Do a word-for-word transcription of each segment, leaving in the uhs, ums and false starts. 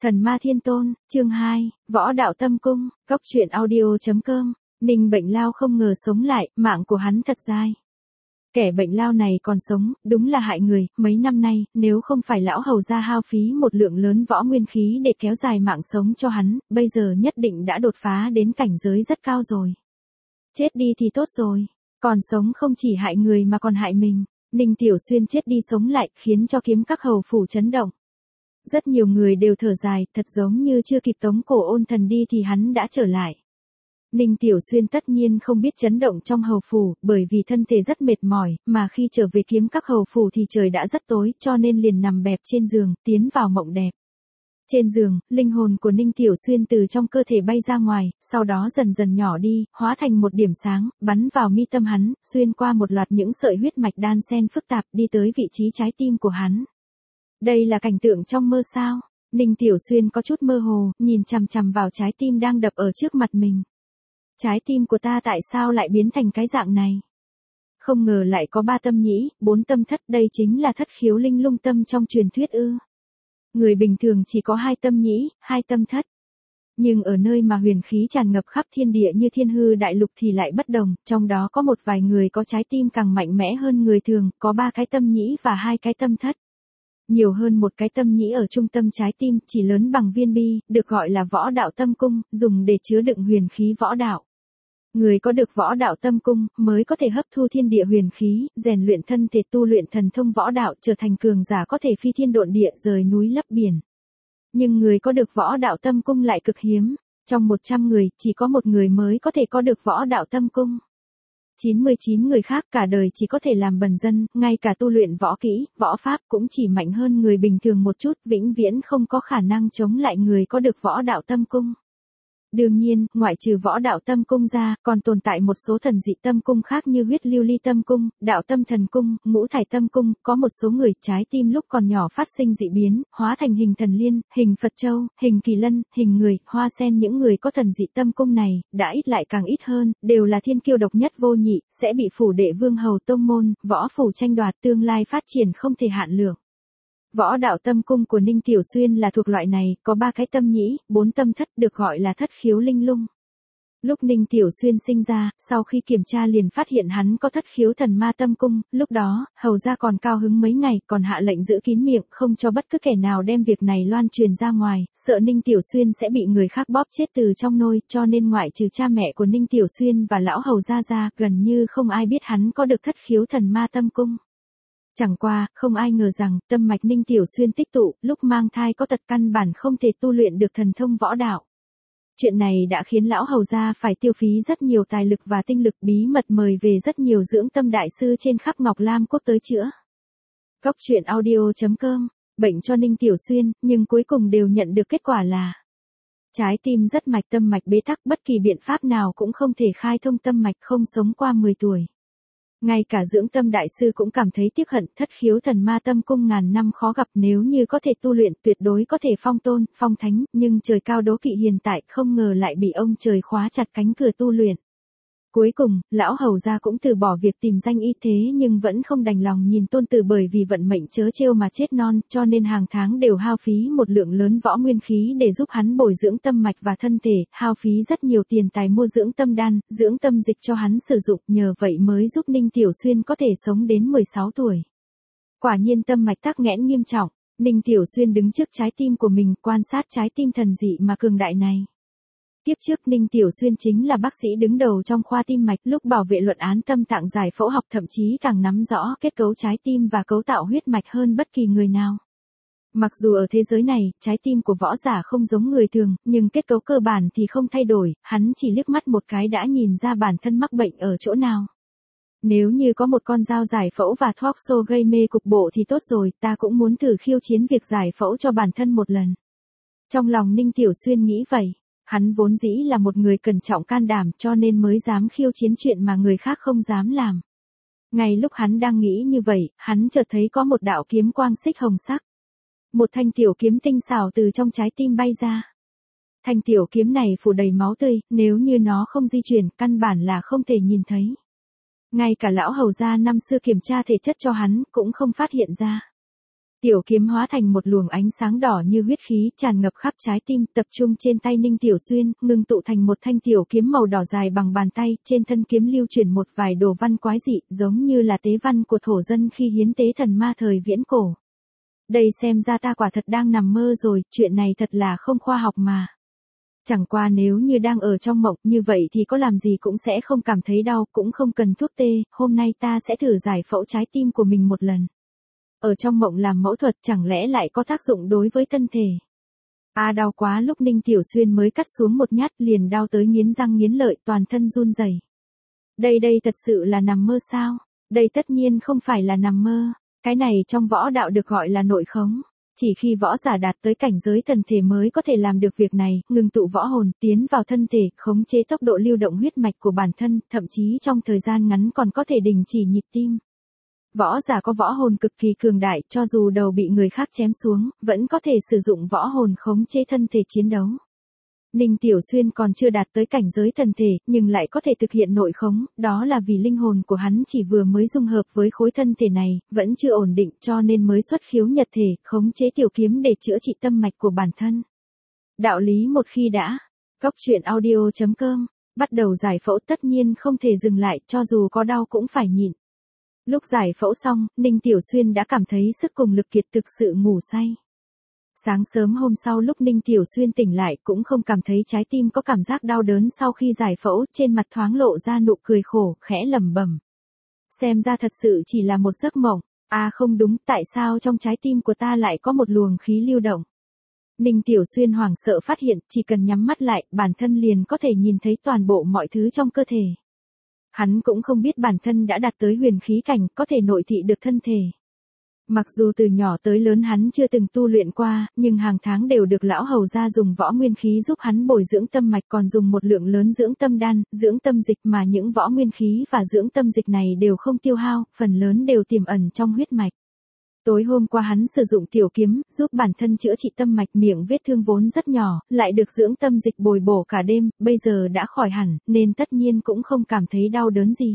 Thần ma thiên tôn, chương hai, võ đạo tâm cung, cốc truyện audio.com, Ninh Bệnh Lao không ngờ sống lại, mạng của hắn thật dai. Kẻ bệnh lao này còn sống, đúng là hại người, mấy năm nay, nếu không phải lão hầu ra hao phí một lượng lớn võ nguyên khí để kéo dài mạng sống cho hắn, bây giờ nhất định đã đột phá đến cảnh giới rất cao rồi. Chết đi thì tốt rồi, còn sống không chỉ hại người mà còn hại mình. Ninh Tiểu Xuyên chết đi sống lại, khiến cho kiếm các hầu phủ chấn động. Rất nhiều người đều thở dài, thật giống như chưa kịp tống cổ ôn thần đi thì hắn đã trở lại. Ninh Tiểu Xuyên tất nhiên không biết chấn động trong hầu phủ, bởi vì thân thể rất mệt mỏi, mà khi trở về kiếm các hầu phủ thì trời đã rất tối, cho nên liền nằm bẹp trên giường, tiến vào mộng đẹp. Trên giường, linh hồn của Ninh Tiểu Xuyên từ trong cơ thể bay ra ngoài, sau đó dần dần nhỏ đi, hóa thành một điểm sáng, bắn vào mi tâm hắn, xuyên qua một loạt những sợi huyết mạch đan xen phức tạp đi tới vị trí trái tim của hắn. Đây là cảnh tượng trong mơ sao? Ninh Tiểu Xuyên có chút mơ hồ, nhìn chằm chằm vào trái tim đang đập ở trước mặt mình. Trái tim của ta tại sao lại biến thành cái dạng này? Không ngờ lại có ba tâm nhĩ, bốn tâm thất, đây chính là thất khiếu linh lung tâm trong truyền thuyết ư? Người bình thường chỉ có hai tâm nhĩ, hai tâm thất. Nhưng ở nơi mà huyền khí tràn ngập khắp thiên địa như thiên hư đại lục thì lại bất đồng, trong đó có một vài người có trái tim càng mạnh mẽ hơn người thường, có ba cái tâm nhĩ và hai cái tâm thất. Nhiều hơn một cái tâm nhĩ ở trung tâm trái tim, chỉ lớn bằng viên bi, được gọi là võ đạo tâm cung, dùng để chứa đựng huyền khí võ đạo. Người có được võ đạo tâm cung, mới có thể hấp thu thiên địa huyền khí, rèn luyện thân thể, tu luyện thần thông võ đạo, trở thành cường giả có thể phi thiên độn địa, rời núi lấp biển. Nhưng người có được võ đạo tâm cung lại cực hiếm, trong một trăm người, chỉ có một người mới có thể có được võ đạo tâm cung. chín mươi chín người khác cả đời chỉ có thể làm bần dân, ngay cả tu luyện võ kỹ, võ pháp cũng chỉ mạnh hơn người bình thường một chút, vĩnh viễn không có khả năng chống lại người có được võ đạo tâm cung. Đương nhiên, ngoại trừ võ đạo tâm cung ra, còn tồn tại một số thần dị tâm cung khác như huyết lưu ly tâm cung, đạo tâm thần cung, ngũ thải tâm cung, có một số người trái tim lúc còn nhỏ phát sinh dị biến, hóa thành hình thần liên, hình Phật Châu, hình kỳ lân, hình người, hoa sen. Những người có thần dị tâm cung này, đã ít lại càng ít hơn, đều là thiên kiêu độc nhất vô nhị, sẽ bị phủ đệ vương hầu tông môn, võ phủ tranh đoạt, tương lai phát triển không thể hạn lượng. Võ đạo tâm cung của Ninh Tiểu Xuyên là thuộc loại này, có ba cái tâm nhĩ, bốn tâm thất, được gọi là thất khiếu linh lung. Lúc Ninh Tiểu Xuyên sinh ra, sau khi kiểm tra liền phát hiện hắn có thất khiếu thần ma tâm cung, lúc đó, hầu ra còn cao hứng mấy ngày, còn hạ lệnh giữ kín miệng, không cho bất cứ kẻ nào đem việc này loan truyền ra ngoài, sợ Ninh Tiểu Xuyên sẽ bị người khác bóp chết từ trong nôi, cho nên ngoại trừ cha mẹ của Ninh Tiểu Xuyên và lão hầu gia ra, gần như không ai biết hắn có được thất khiếu thần ma tâm cung. Chẳng qua, không ai ngờ rằng, tâm mạch Ninh Tiểu Xuyên tích tụ, lúc mang thai có tật căn bản không thể tu luyện được thần thông võ đạo. Chuyện này đã khiến lão hầu gia phải tiêu phí rất nhiều tài lực và tinh lực, bí mật mời về rất nhiều dưỡng tâm đại sư trên khắp Ngọc Lam quốc tới chữa. Cốc truyện audio.com, bệnh cho Ninh Tiểu Xuyên, nhưng cuối cùng đều nhận được kết quả là trái tim rất mạch, tâm mạch bế tắc, bất kỳ biện pháp nào cũng không thể khai thông tâm mạch, không sống qua mười tuổi. Ngay cả dưỡng tâm đại sư cũng cảm thấy tiếc hận, thất khiếu thần ma tâm cung ngàn năm khó gặp, nếu như có thể tu luyện tuyệt đối có thể phong tôn, phong thánh, nhưng trời cao đố kỵ hiện tại, không ngờ lại bị ông trời khóa chặt cánh cửa tu luyện. Cuối cùng, lão hầu gia cũng từ bỏ việc tìm danh y thế nhưng vẫn không đành lòng nhìn tôn tử bởi vì vận mệnh trớ trêu mà chết non, cho nên hàng tháng đều hao phí một lượng lớn võ nguyên khí để giúp hắn bồi dưỡng tâm mạch và thân thể, hao phí rất nhiều tiền tài mua dưỡng tâm đan, dưỡng tâm dịch cho hắn sử dụng, nhờ vậy mới giúp Ninh Tiểu Xuyên có thể sống đến mười sáu tuổi. Quả nhiên tâm mạch tắc nghẽn nghiêm trọng, Ninh Tiểu Xuyên đứng trước trái tim của mình, quan sát trái tim thần dị mà cường đại này. Tiếp trước Ninh Tiểu Xuyên chính là bác sĩ đứng đầu trong khoa tim mạch, lúc bảo vệ luận án tâm tạng giải phẫu học thậm chí càng nắm rõ kết cấu trái tim và cấu tạo huyết mạch hơn bất kỳ người nào. Mặc dù ở thế giới này, trái tim của võ giả không giống người thường, nhưng kết cấu cơ bản thì không thay đổi, hắn chỉ liếc mắt một cái đã nhìn ra bản thân mắc bệnh ở chỗ nào. Nếu như có một con dao giải phẫu và thoát xô gây mê cục bộ thì tốt rồi, ta cũng muốn thử khiêu chiến việc giải phẫu cho bản thân một lần. Trong lòng Ninh Tiểu Xuyên nghĩ vậy. Hắn vốn dĩ là một người cẩn trọng can đảm cho nên mới dám khiêu chiến chuyện mà người khác không dám làm. Ngay lúc hắn đang nghĩ như vậy, hắn chợt thấy có một đạo kiếm quang xích hồng sắc. Một thanh tiểu kiếm tinh xảo từ trong trái tim bay ra. Thanh tiểu kiếm này phủ đầy máu tươi, nếu như nó không di chuyển, căn bản là không thể nhìn thấy. Ngay cả lão hầu gia năm xưa kiểm tra thể chất cho hắn, cũng không phát hiện ra. Tiểu kiếm hóa thành một luồng ánh sáng đỏ như huyết khí tràn ngập khắp trái tim, tập trung trên tay Ninh Tiểu Xuyên, ngưng tụ thành một thanh tiểu kiếm màu đỏ dài bằng bàn tay, trên thân kiếm lưu chuyển một vài đồ văn quái dị, giống như là tế văn của thổ dân khi hiến tế thần ma thời viễn cổ. Đây xem ra ta quả thật đang nằm mơ rồi, chuyện này thật là không khoa học mà. Chẳng qua nếu như đang ở trong mộng như vậy thì có làm gì cũng sẽ không cảm thấy đau, cũng không cần thuốc tê, hôm nay ta sẽ thử giải phẫu trái tim của mình một lần. Ở trong mộng làm mẫu thuật chẳng lẽ lại có tác dụng đối với thân thể. A à, đau quá, lúc Ninh Tiểu Xuyên mới cắt xuống một nhát liền đau tới nghiến răng nghiến lợi, toàn thân run rẩy. Đây đây thật sự là nằm mơ sao? Đây tất nhiên không phải là nằm mơ. Cái này trong võ đạo được gọi là nội khống. Chỉ khi võ giả đạt tới cảnh giới thần thể mới có thể làm được việc này, ngừng tụ võ hồn, tiến vào thân thể, khống chế tốc độ lưu động huyết mạch của bản thân, thậm chí trong thời gian ngắn còn có thể đình chỉ nhịp tim. Võ giả có võ hồn cực kỳ cường đại, cho dù đầu bị người khác chém xuống, vẫn có thể sử dụng võ hồn khống chế thân thể chiến đấu. Ninh Tiểu Xuyên còn chưa đạt tới cảnh giới thần thể, nhưng lại có thể thực hiện nội khống, đó là vì linh hồn của hắn chỉ vừa mới dung hợp với khối thân thể này, vẫn chưa ổn định cho nên mới xuất khiếu nhật thể, khống chế tiểu kiếm để chữa trị tâm mạch của bản thân. Đạo lý một khi đã, Cốc truyện audio chấm com, bắt đầu giải phẫu tất nhiên không thể dừng lại, cho dù có đau cũng phải nhịn. Lúc giải phẫu xong, Ninh Tiểu Xuyên đã cảm thấy sức cùng lực kiệt, thực sự ngủ say. Sáng sớm hôm sau lúc Ninh Tiểu Xuyên tỉnh lại cũng không cảm thấy trái tim có cảm giác đau đớn sau khi giải phẫu, trên mặt thoáng lộ ra nụ cười khổ, khẽ lẩm bẩm. Xem ra thật sự chỉ là một giấc mộng, à không đúng, tại sao trong trái tim của ta lại có một luồng khí lưu động? Ninh Tiểu Xuyên hoảng sợ phát hiện, chỉ cần nhắm mắt lại, bản thân liền có thể nhìn thấy toàn bộ mọi thứ trong cơ thể. Hắn cũng không biết bản thân đã đạt tới huyền khí cảnh, có thể nội thị được thân thể. Mặc dù từ nhỏ tới lớn hắn chưa từng tu luyện qua, nhưng hàng tháng đều được lão hầu gia dùng võ nguyên khí giúp hắn bồi dưỡng tâm mạch, còn dùng một lượng lớn dưỡng tâm đan, dưỡng tâm dịch, mà những võ nguyên khí và dưỡng tâm dịch này đều không tiêu hao, phần lớn đều tiềm ẩn trong huyết mạch. Tối hôm qua hắn sử dụng tiểu kiếm, giúp bản thân chữa trị tâm mạch, miệng vết thương vốn rất nhỏ, lại được dưỡng tâm dịch bồi bổ cả đêm, bây giờ đã khỏi hẳn, nên tất nhiên cũng không cảm thấy đau đớn gì.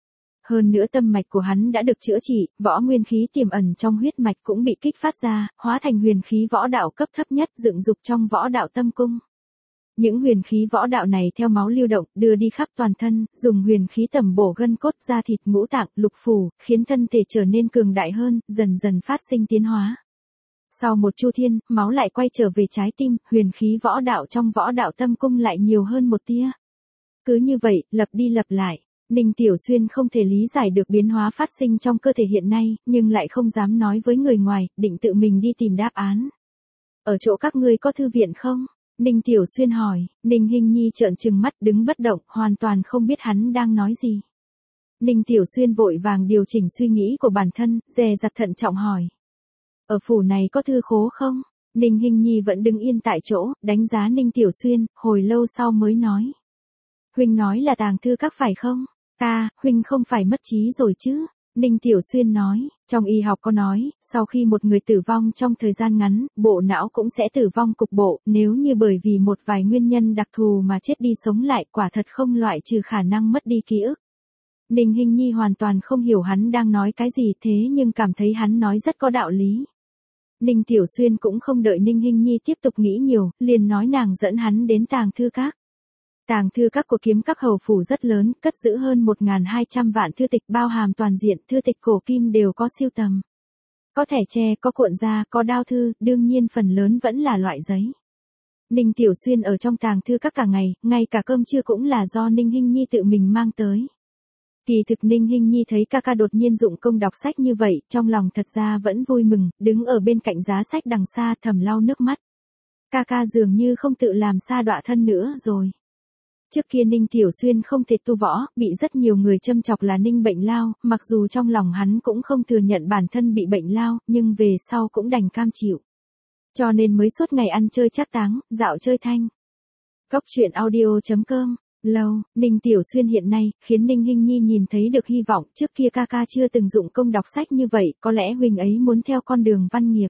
Hơn nữa tâm mạch của hắn đã được chữa trị, võ nguyên khí tiềm ẩn trong huyết mạch cũng bị kích phát ra, hóa thành huyền khí võ đạo cấp thấp nhất dựng dục trong võ đạo tâm cung. Những huyền khí võ đạo này theo máu lưu động, đưa đi khắp toàn thân, dùng huyền khí tẩm bổ gân cốt, da thịt, ngũ tạng, lục phủ, khiến thân thể trở nên cường đại hơn, dần dần phát sinh tiến hóa. Sau một chu thiên, máu lại quay trở về trái tim, huyền khí võ đạo trong võ đạo tâm cung lại nhiều hơn một tia. Cứ như vậy, lặp đi lặp lại. Ninh Tiểu Xuyên không thể lý giải được biến hóa phát sinh trong cơ thể hiện nay, nhưng lại không dám nói với người ngoài, định tự mình đi tìm đáp án. Ở chỗ các ngươi có thư viện không? Ninh Tiểu Xuyên hỏi. Ninh Hinh Nhi trợn trừng mắt đứng bất động, hoàn toàn không biết hắn đang nói gì. Ninh Tiểu Xuyên vội vàng điều chỉnh suy nghĩ của bản thân, dè dặt thận trọng hỏi. Ở phủ này có thư khố không? Ninh Hinh Nhi vẫn đứng yên tại chỗ, đánh giá Ninh Tiểu Xuyên, hồi lâu sau mới nói. Huynh nói là tàng thư các phải không? Ta, huynh không phải mất trí rồi chứ? Ninh Tiểu Xuyên nói, trong y học có nói, sau khi một người tử vong trong thời gian ngắn, bộ não cũng sẽ tử vong cục bộ, nếu như bởi vì một vài nguyên nhân đặc thù mà chết đi sống lại, quả thật không loại trừ khả năng mất đi ký ức. Ninh Hinh Nhi hoàn toàn không hiểu hắn đang nói cái gì, thế nhưng cảm thấy hắn nói rất có đạo lý. Ninh Tiểu Xuyên cũng không đợi Ninh Hinh Nhi tiếp tục nghĩ nhiều, liền nói nàng dẫn hắn đến tàng thư các. Tàng thư các của Kiếm Các hầu phủ rất lớn, cất giữ hơn một nghìn hai trăm vạn thư tịch, bao hàm toàn diện, thư tịch cổ kim đều có siêu tầm. Có thẻ tre, có cuộn da, có đao thư, đương nhiên phần lớn vẫn là loại giấy. Ninh Tiểu Xuyên ở trong tàng thư các cả ngày, ngay cả cơm trưa cũng là do Ninh Hinh Nhi tự mình mang tới. Kỳ thực Ninh Hinh Nhi thấy ca ca đột nhiên dụng công đọc sách như vậy, trong lòng thật ra vẫn vui mừng, đứng ở bên cạnh giá sách đằng xa thầm lau nước mắt. Ca ca dường như không tự làm sa đọa thân nữa rồi. Trước kia Ninh Tiểu Xuyên không thể tu võ, bị rất nhiều người châm chọc là Ninh bệnh lao, mặc dù trong lòng hắn cũng không thừa nhận bản thân bị bệnh lao, nhưng về sau cũng đành cam chịu. Cho nên mới suốt ngày ăn chơi trác táng, dạo chơi thanh. Cốc truyện audio chấm com. Lâu, Ninh Tiểu Xuyên hiện nay, khiến Ninh Hinh Nhi nhìn thấy được hy vọng, trước kia ca ca chưa từng dụng công đọc sách như vậy, có lẽ huynh ấy muốn theo con đường văn nghiệp.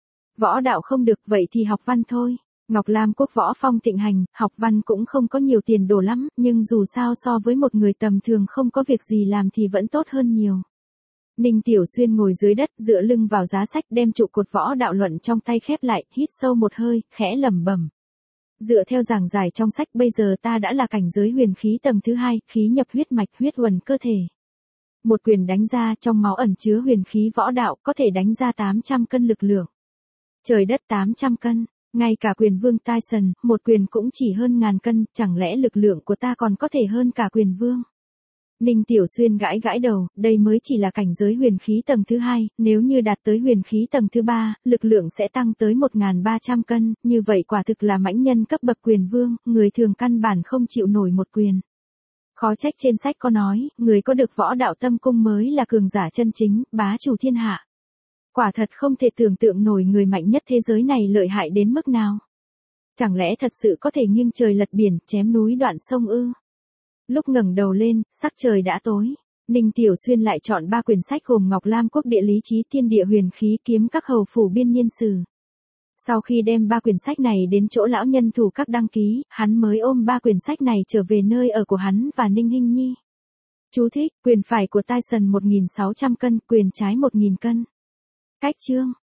Võ đạo không được, vậy thì học văn thôi. Ngọc Lam quốc võ phong thịnh hành, học văn cũng không có nhiều tiền đồ lắm, nhưng dù sao so với một người tầm thường không có việc gì làm thì vẫn tốt hơn nhiều. Ninh Tiểu Xuyên ngồi dưới đất dựa lưng vào giá sách đem trụ cột võ đạo luận trong tay khép lại, hít sâu một hơi, khẽ lẩm bẩm. Dựa theo giảng giải trong sách bây giờ ta đã là cảnh giới huyền khí tầng thứ hai, khí nhập huyết mạch huyết uẩn cơ thể. Một quyền đánh ra trong máu ẩn chứa huyền khí võ đạo có thể đánh ra tám trăm cân lực lượng. Trời đất tám trăm cân, ngay cả quyền vương Tyson, một quyền cũng chỉ hơn ngàn cân, chẳng lẽ lực lượng của ta còn có thể hơn cả quyền vương? Ninh Tiểu Xuyên gãi gãi đầu, đây mới chỉ là cảnh giới huyền khí tầng thứ hai, nếu như đạt tới huyền khí tầng thứ ba, lực lượng sẽ tăng tới một nghìn ba trăm cân, như vậy quả thực là mãnh nhân cấp bậc quyền vương, người thường căn bản không chịu nổi một quyền. Khó trách trên sách có nói, người có được võ đạo tâm cung mới là cường giả chân chính, bá chủ thiên hạ. Quả thật không thể tưởng tượng nổi người mạnh nhất thế giới này lợi hại đến mức nào. Chẳng lẽ thật sự có thể nghiêng trời lật biển, chém núi đoạn sông ư? Lúc ngẩng đầu lên, sắc trời đã tối. Ninh Tiểu Xuyên lại chọn ba quyển sách gồm Ngọc Lam Quốc Địa Lý Chí Thiên Địa Huyền Khí Kiếm Các Hầu Phủ Biên Niên Sử. Sau khi đem ba quyển sách này đến chỗ lão nhân thủ các đăng ký, hắn mới ôm ba quyển sách này trở về nơi ở của hắn và Ninh Hinh Nhi. Chú thích, quyền phải của Tyson một nghìn sáu trăm cân, quyền trái một nghìn cân. Cách chương